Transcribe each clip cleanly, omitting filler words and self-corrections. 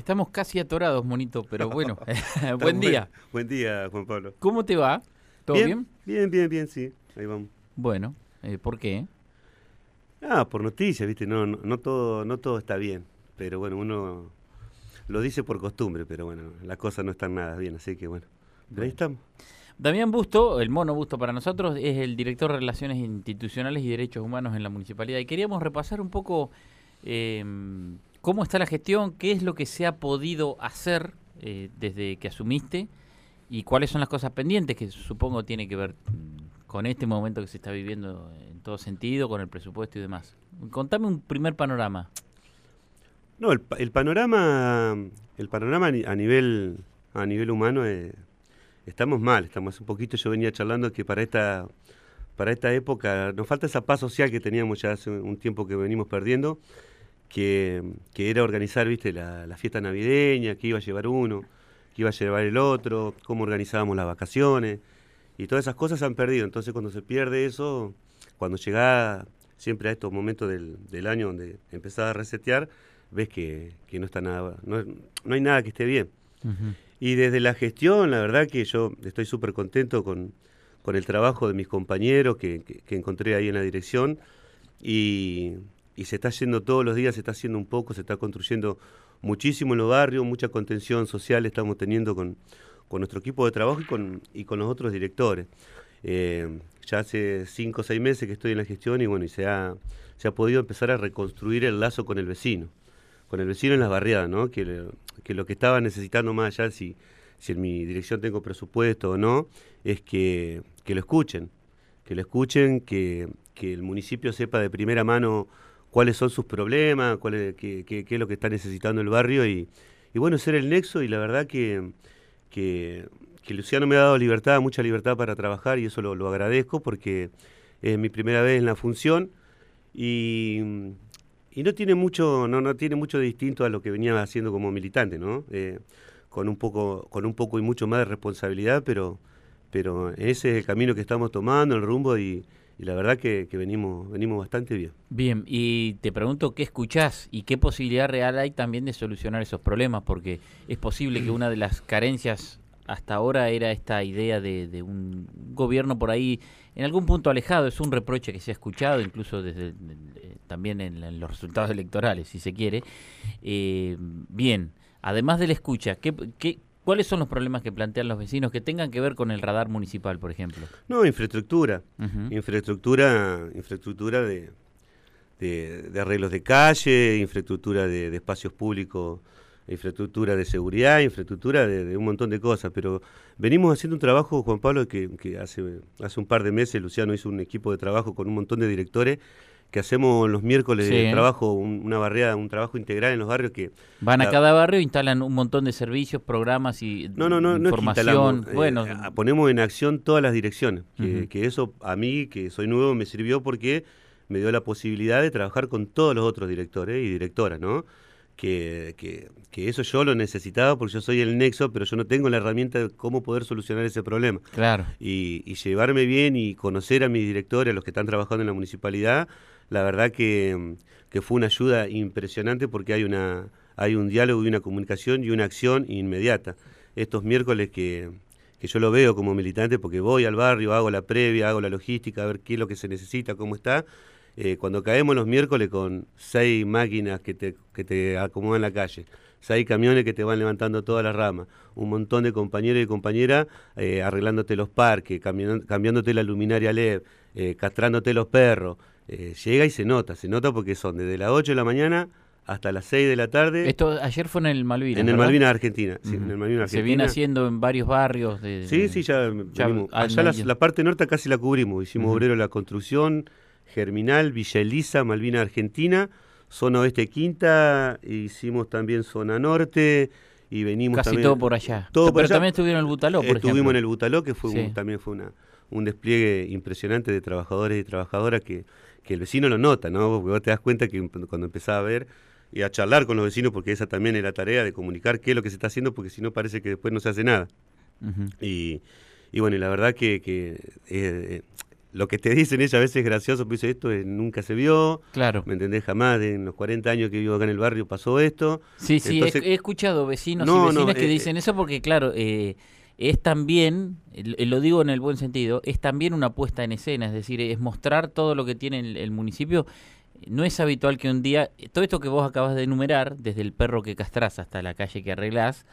Estamos casi atorados, monito, pero bueno, buen día. Buen día, Juan Pablo. ¿Cómo te va? ¿Todo bien? Bien, sí. Ahí vamos. Bueno, ¿por qué? Por noticias, ¿viste? No todo está bien. Pero bueno, uno lo dice por costumbre, pero bueno, las cosas no están nada bien, así que bueno. Pero ahí estamos. Damián Busto, el mono Busto para nosotros, es el director de Relaciones Institucionales y Derechos Humanos en la Municipalidad. Y queríamos repasar un poco cómo está la gestión, qué es lo que se ha podido hacer desde que asumiste y cuáles son las cosas pendientes, que supongo tiene que ver con este momento que se está viviendo en todo sentido, con el presupuesto y demás. Contame un primer panorama. No, el panorama a nivel humano estamos mal, estamos un poquito, yo venía charlando que para esta época nos falta esa paz social que teníamos ya hace un tiempo que venimos perdiendo, que era organizar, viste, la fiesta navideña, que iba a llevar uno, que iba a llevar el otro, cómo organizábamos las vacaciones, y todas esas cosas se han perdido. Entonces cuando se pierde eso, cuando llegás siempre a estos momentos del año donde empezás a resetear, ves que no está nada, no hay nada que esté bien. Uh-huh. Y desde la gestión, la verdad que yo estoy súper contento con el trabajo de mis compañeros que encontré ahí en la dirección, y se está yendo todos los días, se está haciendo un poco, se está construyendo muchísimo en los barrios, mucha contención social estamos teniendo con nuestro equipo de trabajo y con los otros directores. Ya hace 5 o 6 meses que estoy en la gestión y bueno, se ha podido empezar a reconstruir el lazo con el vecino en las barriadas, ¿no? Que lo que estaba necesitando más allá, si en mi dirección tengo presupuesto o no, es que lo escuchen, que el municipio sepa de primera mano cuáles son sus problemas, qué es lo que está necesitando el barrio y bueno, ser el nexo. Y la verdad que Luciano me ha dado mucha libertad para trabajar, y eso lo agradezco porque es mi primera vez en la función y no tiene mucho de distinto a lo que venía haciendo como militante, ¿no? Con un poco y mucho más de responsabilidad, pero ese es el camino que estamos tomando, el rumbo, y la verdad que venimos bastante bien. Bien, y te pregunto qué escuchás y qué posibilidad real hay también de solucionar esos problemas, porque es posible que una de las carencias hasta ahora era esta idea de un gobierno por ahí en algún punto alejado. Es un reproche que se ha escuchado incluso desde también en los resultados electorales, si se quiere. Bien, además de la escucha, ¿cuáles son los problemas que plantean los vecinos que tengan que ver con el radar municipal, por ejemplo? No, infraestructura. Uh-huh. Infraestructura de arreglos de calle, infraestructura de espacios públicos, infraestructura de seguridad, infraestructura de un montón de cosas. Pero venimos haciendo un trabajo, Juan Pablo, que hace un par de meses Luciano hizo un equipo de trabajo con un montón de directores, que hacemos los miércoles de trabajo, una barriada, un trabajo integral en los barrios. Que van a cada barrio, instalan un montón de servicios, programas y información. Bueno, ponemos en acción todas las direcciones, que eso a mí, que soy nuevo, me sirvió porque me dio la posibilidad de trabajar con todos los otros directores y directoras, ¿no? Que eso yo lo necesitaba porque yo soy el nexo, pero yo no tengo la herramienta de cómo poder solucionar ese problema. Claro. Y llevarme bien y conocer a mis directores, a los que están trabajando en la municipalidad, la verdad que fue una ayuda impresionante, porque hay un diálogo y una comunicación y una acción inmediata. Estos miércoles que yo lo veo como militante, porque voy al barrio, hago la previa, hago la logística, a ver qué es lo que se necesita, cómo está. Cuando caemos los miércoles con 6 máquinas que te acomodan la calle, 6 camiones que te van levantando todas las ramas, un montón de compañeros y compañeras arreglándote los parques, cambiándote la luminaria LED, castrándote los perros, llega y se nota porque son desde las 8 de la mañana hasta las 6 de la tarde. Esto ayer fue en el Malvinas, En el ¿verdad? Malvinas, Argentina. Sí, Uh-huh. en el Malvinas, Argentina. Se viene haciendo en varios barrios. Sí, ya venimos. Allá la parte norte casi la cubrimos. Hicimos Uh-huh. Obrero La Construcción, Germinal, Villa Elisa, Malvinas, Argentina, zona oeste Quinta, hicimos también zona norte y venimos casi también... todo por allá. Pero allá. También estuvieron en el Butaló, por ejemplo. Estuvimos en el Butaló, que Sí. también fue un despliegue impresionante de trabajadores y trabajadoras que el vecino lo nota, ¿no? Porque vos te das cuenta que cuando empezás a ver y a charlar con los vecinos, porque esa también es la tarea de comunicar qué es lo que se está haciendo, porque si no parece que después no se hace nada. Uh-huh. Y bueno, y la verdad que lo que te dicen ellos a veces es gracioso, pero dice, esto nunca se vio, Claro. ¿me entendés? Jamás en los 40 años que vivo acá en el barrio pasó esto. Sí, sí, Entonces, he escuchado vecinos y no, vecinas que dicen eso porque, claro, es también, lo digo en el buen sentido, es también una puesta en escena, es decir, es mostrar todo lo que tiene el municipio. No es habitual que un día, todo esto que vos acabas de enumerar, desde el perro que castrás hasta la calle que arreglás,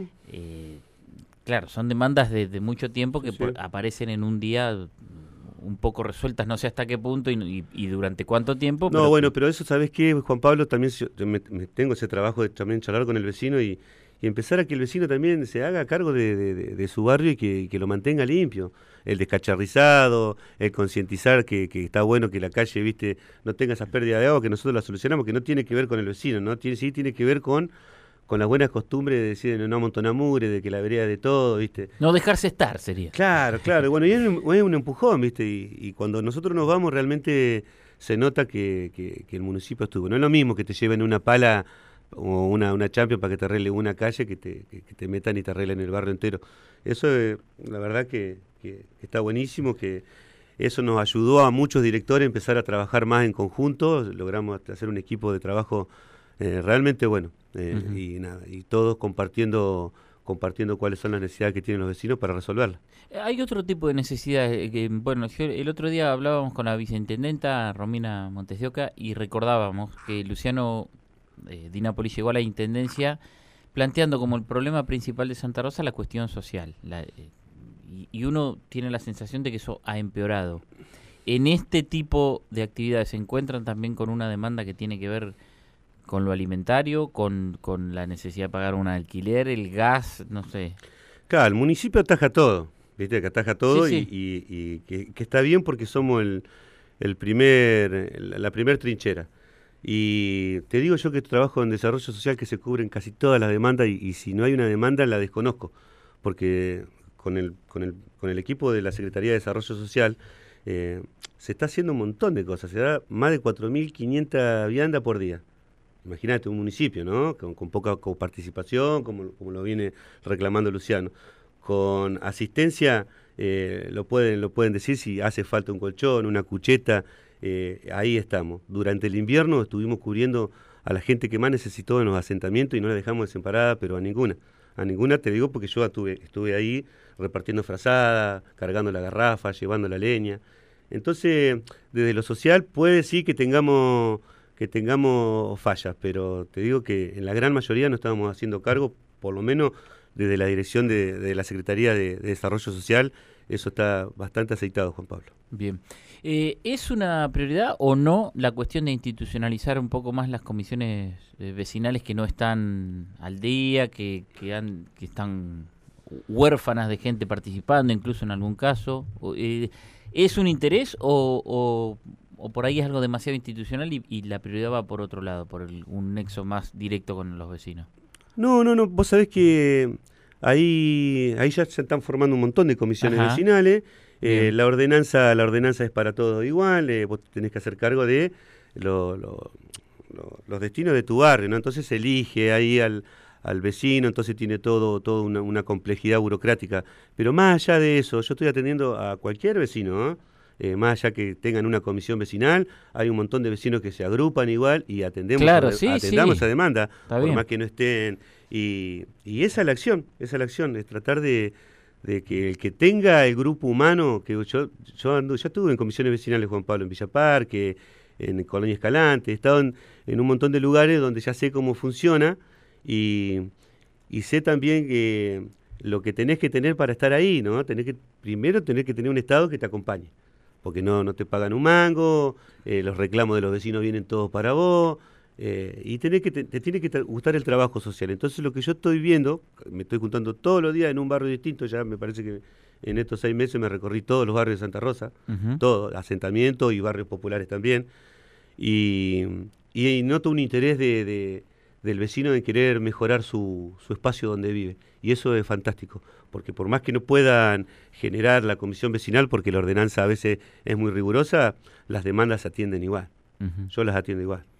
claro, son demandas de mucho tiempo que sí. aparecen en un día un poco resueltas, no sé hasta qué punto y durante cuánto tiempo. No, bueno, pero eso, ¿sabes qué, Juan Pablo? También me tengo ese trabajo de también charlar con el vecino y empezar a que el vecino también se haga cargo de su barrio y que lo mantenga limpio. El descacharrizado, el concientizar que está bueno que la calle, viste, no tenga esas pérdidas de agua, que nosotros la solucionamos, que no tiene que ver con el vecino, ¿no? Sí tiene que ver con las buenas costumbres de decir de no amontonar mugre, de que la vereda de todo, ¿viste? No dejarse estar sería. Claro, claro. Bueno, y es un empujón, ¿viste? Y cuando nosotros nos vamos realmente se nota que el municipio estuvo. No es lo mismo que te lleven una pala o una Champions para que te arregle una calle, que te metan y te arreglen el barrio entero. Eso, la verdad que está buenísimo, que eso nos ayudó a muchos directores a empezar a trabajar más en conjunto. Logramos hacer un equipo de trabajo realmente bueno. Y nada, y todos compartiendo cuáles son las necesidades que tienen los vecinos para resolverlas. Hay otro tipo de necesidades. Bueno, el otro día hablábamos con la viceintendenta Romina Montes de Oca y recordábamos que Luciano Di Napoli llegó a la intendencia planteando como el problema principal de Santa Rosa la cuestión social. Y uno tiene la sensación de que eso ha empeorado. En este tipo de actividades se encuentran también con una demanda que tiene que ver con lo alimentario, con la necesidad de pagar un alquiler, el gas, no sé. Claro, el municipio ataja todo, ¿viste? Que ataja todo Sí, y que está bien porque somos la primer trinchera. Y te digo yo que trabajo en desarrollo social que se cubren casi todas las demandas y si no hay una demanda la desconozco, porque con el equipo de la Secretaría de Desarrollo Social se está haciendo un montón de cosas, se da más de 4.500 viandas por día. Imagínate un municipio, ¿no? Con poca coparticipación, como lo viene reclamando Luciano. Con asistencia, lo pueden decir si hace falta un colchón, una cucheta, ahí estamos. Durante el invierno estuvimos cubriendo a la gente que más necesitó en los asentamientos y no la dejamos desemparada, pero a ninguna. A ninguna te digo porque yo estuve ahí repartiendo frazada, cargando la garrafa, llevando la leña. Entonces, desde lo social puede sí que tengamos fallas, pero te digo que en la gran mayoría no estamos haciendo cargo, por lo menos desde la dirección de la Secretaría de Desarrollo Social, eso está bastante aceitado, Juan Pablo. Bien. ¿Es una prioridad o no la cuestión de institucionalizar un poco más las comisiones vecinales que no están al día, que están huérfanas de gente participando, incluso en algún caso? ¿Es un interés o por ahí es algo demasiado institucional y la prioridad va por otro lado, por un nexo más directo con los vecinos? No, vos sabés que ahí ya se están formando un montón de comisiones vecinales. La ordenanza es para todos igual, vos tenés que hacer cargo de los destinos de tu barrio, ¿no? Entonces elige ahí al vecino, entonces tiene todo una complejidad burocrática. Pero más allá de eso, yo estoy atendiendo a cualquier vecino, ¿no? Más allá que tengan una comisión vecinal, hay un montón de vecinos que se agrupan igual y atendamos esa demanda, Está por bien. más que no estén. Y esa es la acción, es tratar de que el que tenga el grupo humano, que yo estuve en comisiones vecinales, Juan Pablo, en Villa Parque, en Colonia Escalante, he estado en un montón de lugares donde ya sé cómo funciona y sé también que lo que tenés que tener para estar ahí, ¿no? Primero tenés que tener un Estado que te acompañe, porque no te pagan un mango, los reclamos de los vecinos vienen todos para vos, y te tiene que gustar el trabajo social. Entonces lo que yo estoy viendo, me estoy juntando todos los días en un barrio distinto, ya me parece que en estos 6 meses me recorrí todos los barrios de Santa Rosa, todos, asentamientos y barrios populares también, y noto un interés del vecino en querer mejorar su espacio donde vive, y eso es fantástico, porque por más que no puedan generar la comisión vecinal, porque la ordenanza a veces es muy rigurosa, las demandas se atienden igual. Yo las atiendo igual.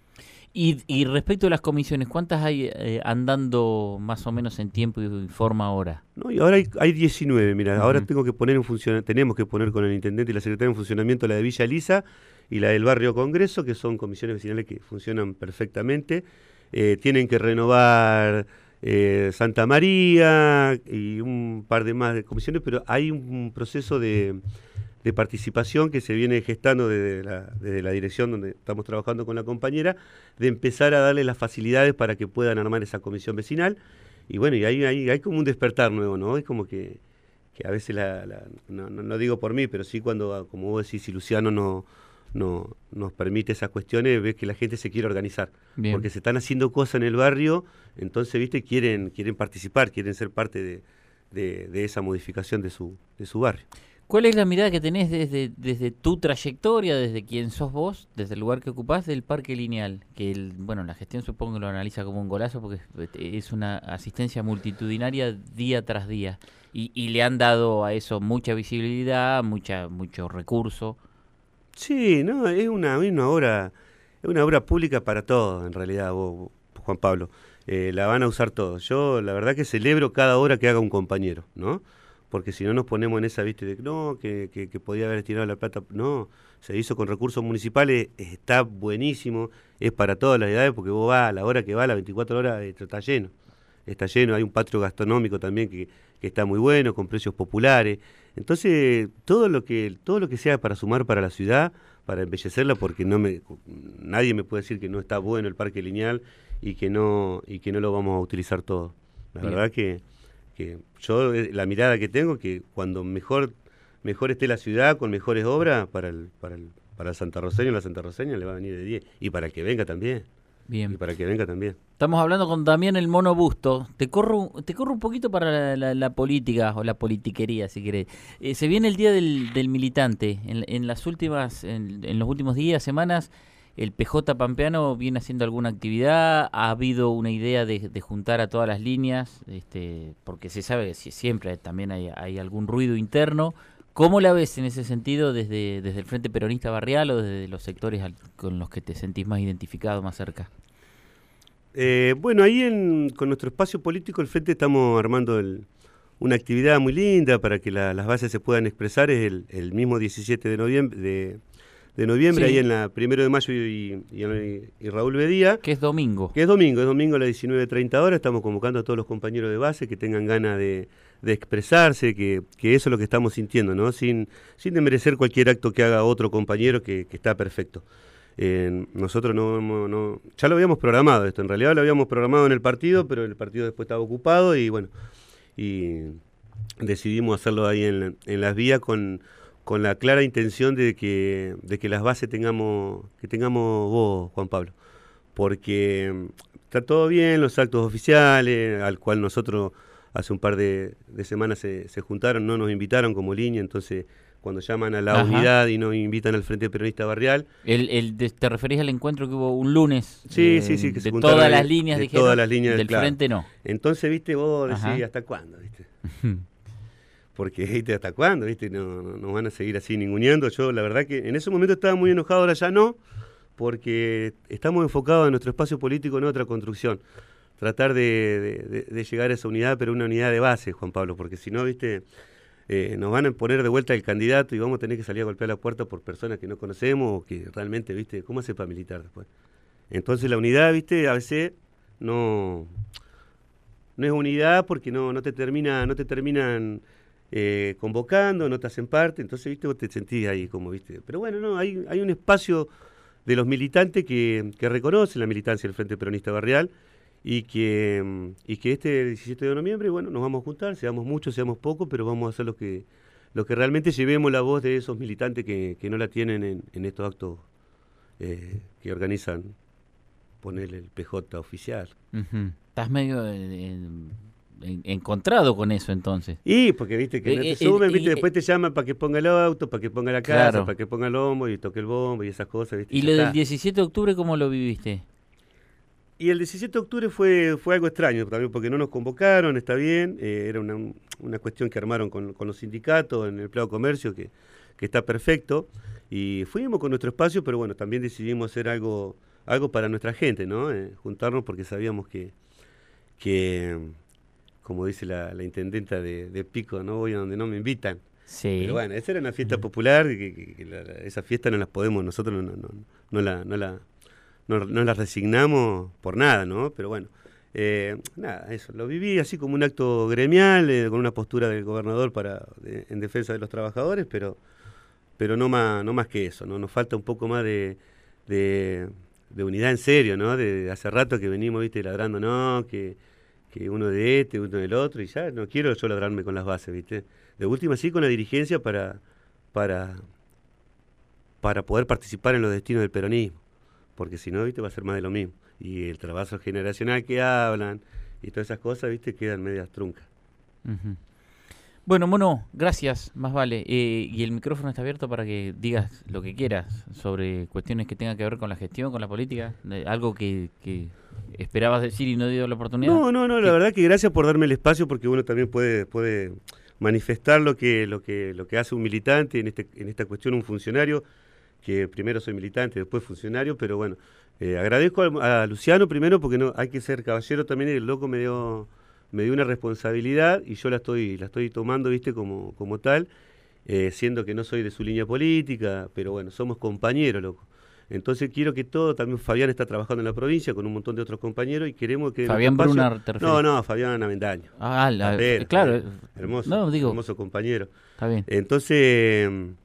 Y respecto a las comisiones, ¿cuántas hay andando más o menos en tiempo y forma ahora? No, y ahora hay 19, mira, ahora Ujú. tengo que poner tenemos que poner con el intendente y la secretaria en funcionamiento la de Villa Elisa y la del barrio Congreso, que son comisiones vecinales que funcionan perfectamente. Tienen que renovar Santa María y un par de más de comisiones, pero hay un proceso de participación que se viene gestando desde la dirección donde estamos trabajando con la compañera, de empezar a darle las facilidades para que puedan armar esa comisión vecinal. Y bueno, y hay como un despertar nuevo, ¿no? Es como que a veces, no digo por mí, pero sí cuando, como vos decís, si Luciano no nos permite esas cuestiones, ves que la gente se quiere organizar. Bien. Porque se están haciendo cosas en el barrio, entonces, viste, quieren participar, quieren ser parte de esa modificación de su barrio. ¿Cuál es la mirada que tenés desde tu trayectoria, desde quién sos vos, desde el lugar que ocupás del Parque Lineal? Que bueno, la gestión supongo que lo analiza como un golazo porque es una asistencia multitudinaria día tras día. Y le han dado a eso mucha visibilidad, mucho recurso. Sí, no, es una obra pública para todos, en realidad, Juan Pablo. La van a usar todos. Yo, la verdad que celebro cada hora que haga un compañero, ¿no? Porque si no nos ponemos en esa, viste, de que no, que podía haber tirado la plata. No, se hizo con recursos municipales, está buenísimo, es para todas las edades, porque vos vas a la hora que va, a las 24 horas, está lleno. Está lleno, hay un patio gastronómico también que está muy bueno, con precios populares. Entonces, todo lo que sea para sumar para la ciudad, para embellecerla, porque nadie me puede decir que no está bueno el Parque Lineal y que no lo vamos a utilizar todo. La Bien. verdad que yo, la mirada que tengo, que cuando mejor esté la ciudad, con mejores obras, para el santarroceño, la santarroceña le va a venir de 10. Y para que venga también. Bien. Y para que venga también. Estamos hablando con Damián el Mono Busto. Te corro un poquito para la política o la politiquería, si querés. Se viene el Día del Militante. En los últimos días, semanas, el PJ Pampeano viene haciendo alguna actividad. Ha habido una idea de juntar a todas las líneas, porque se sabe que siempre también hay algún ruido interno. ¿Cómo la ves en ese sentido desde el Frente Peronista Barrial o desde los sectores con los que te sentís más identificado, más cerca? Bueno, ahí con nuestro espacio político, el Frente, estamos armando una actividad muy linda para que las bases se puedan expresar. Es el mismo 17 de noviembre, Sí. ahí en la 1 de mayo y Raúl Bedía. Que es domingo. Que es domingo a las 19:30 horas. Estamos convocando a todos los compañeros de base que tengan ganas de expresarse, que eso es lo que estamos sintiendo, ¿no? Sin desmerecer cualquier acto que haga otro compañero, que está perfecto. Nosotros ya lo habíamos programado esto, en realidad lo habíamos programado en el partido, pero el partido después estaba ocupado y bueno, y decidimos hacerlo ahí en las vías con la clara intención de que las bases tengamos voz, Juan Pablo, porque está todo bien, los actos oficiales, al cual nosotros hace un par de semanas se juntaron, no nos invitaron como línea, entonces cuando llaman a la Ajá. unidad y nos invitan al Frente Peronista Barrial. ¿Te referís al encuentro que hubo un lunes? Sí, que se de juntaron todas las líneas, de dijeron, todas las líneas, del claro. Frente no. Entonces, viste, vos decís, Ajá. ¿hasta cuándo? ¿Viste? Porque, viste, ¿hasta cuándo? ¿Viste? No van a seguir así ninguneando. Yo, la verdad que en ese momento estaba muy enojado, ahora ya no, porque estamos enfocados en nuestro espacio político en otra construcción. Tratar de llegar a esa unidad, pero una unidad de base, Juan Pablo, porque si no, viste, nos van a poner de vuelta el candidato y vamos a tener que salir a golpear la puerta por personas que no conocemos o que realmente, viste, ¿cómo hace para militar después? Entonces la unidad, viste, a veces no es unidad porque no te terminan convocando, no te hacen parte, entonces, viste, vos te sentís ahí como, viste. Pero bueno, no, hay un espacio de los militantes que reconocen la militancia del Frente Peronista Barrial y que este 17 de noviembre, bueno, nos vamos a juntar, seamos muchos, seamos pocos, pero vamos a hacer lo que realmente llevemos la voz de esos militantes que no la tienen en estos actos que organizan, ponerle el PJ oficial. Uh-huh. Estás medio encontrado con eso entonces. Y porque viste que no te suben, viste, después te llaman para que ponga el auto, para que ponga la casa, claro, para que ponga el bombo y toque el bombo y esas cosas, viste. ¿Y lo del 17 de octubre cómo lo viviste? Y el 17 de octubre fue algo extraño también, porque no nos convocaron, está bien, era una cuestión que armaron con los sindicatos en el Pleno Comercio, que está perfecto, y fuimos con nuestro espacio, pero bueno, también decidimos hacer algo algo para nuestra gente, ¿no? Juntarnos porque sabíamos que como dice la intendenta de Pico, no voy a donde no me invitan. Sí. Pero bueno, esa era una fiesta popular, esa fiesta no las podemos, nosotros no la resignamos por nada, ¿no? Pero bueno, nada, eso, lo viví así como un acto gremial, con una postura del gobernador en defensa de los trabajadores, pero no más que eso, ¿no? Nos falta un poco más de unidad en serio, ¿no? De hace rato que venimos, viste, ladrando, no, que uno de uno del otro, y ya no quiero yo ladrarme con las bases, viste. De última sí con la dirigencia para poder participar en los destinos del peronismo, porque si no, viste, va a ser más de lo mismo. Y el trabajo generacional que hablan y todas esas cosas, viste, quedan medias truncas. Uh-huh. Bueno, Mono, gracias, más vale. Y el micrófono está abierto para que digas lo que quieras sobre cuestiones que tengan que ver con la gestión, con la política, algo que esperabas decir y no dio la oportunidad. No, la verdad que gracias por darme el espacio, porque uno también puede manifestar lo que hace un militante, en esta cuestión un funcionario, que primero soy militante, después funcionario, pero bueno, agradezco a Luciano primero, porque no hay que ser caballero también, el loco me dio una responsabilidad y yo la estoy tomando, viste, como tal, siendo que no soy de su línea política, pero bueno, somos compañeros, loco. Entonces quiero que todo, también Fabián está trabajando en la provincia con un montón de otros compañeros y queremos que... Fabián Brunner, ¿te refieres? No, Fabián Avendaño. Claro. Hermoso, no, digo, hermoso compañero. Está bien. Entonces,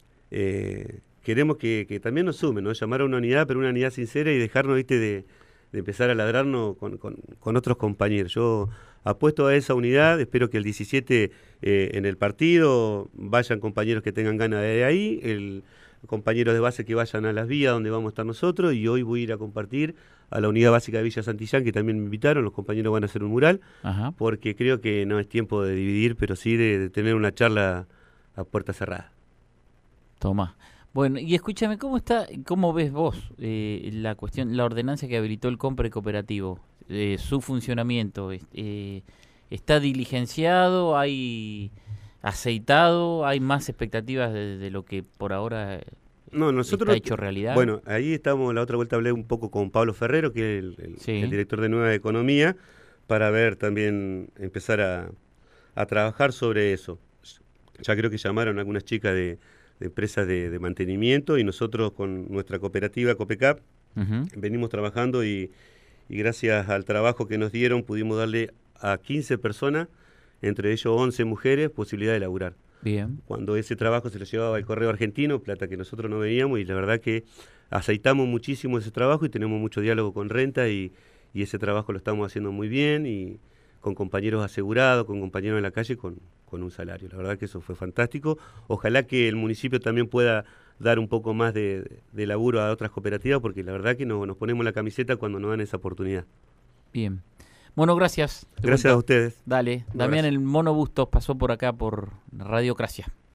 queremos que también nos sumen, ¿no? Llamar a una unidad, pero una unidad sincera y dejarnos, viste, de empezar a ladrarnos con otros compañeros. Yo apuesto a esa unidad, espero que el 17 en el partido vayan compañeros que tengan ganas de ahí, compañeros de base que vayan a las vías donde vamos a estar nosotros, y hoy voy a ir a compartir a la unidad básica de Villa Santillán, que también me invitaron, los compañeros van a hacer un mural, Ajá. porque creo que no es tiempo de dividir, pero sí de tener una charla a puerta cerrada. Toma. Bueno, y escúchame, ¿cómo ves vos la cuestión, la ordenanza que habilitó el Compre Cooperativo, su funcionamiento? ¿Está diligenciado? ¿Hay aceitado? ¿Hay más expectativas de lo que por ahora nosotros está hecho realidad? Bueno, ahí estamos, la otra vuelta hablé un poco con Pablo Ferrero, que es el director de Nueva Economía, para ver también, empezar a trabajar sobre eso. Ya creo que llamaron algunas chicas de empresas de mantenimiento, y nosotros con nuestra cooperativa Copecap venimos trabajando y gracias al trabajo que nos dieron pudimos darle a 15 personas, entre ellos 11 mujeres, posibilidad de laburar. Bien. Cuando ese trabajo se lo llevaba el Correo Argentino, plata que nosotros no veíamos, y la verdad que aceitamos muchísimo ese trabajo y tenemos mucho diálogo con Renta, y ese trabajo lo estamos haciendo muy bien, y con compañeros asegurados, con compañeros en la calle, con un salario. La verdad que eso fue fantástico. Ojalá que el municipio también pueda dar un poco más de laburo a otras cooperativas, porque la verdad que nos ponemos la camiseta cuando nos dan esa oportunidad. Bien. Mono, gracias. Gracias a ustedes. Dale. Damián, el Mono Bustos pasó por acá por Radiocracia.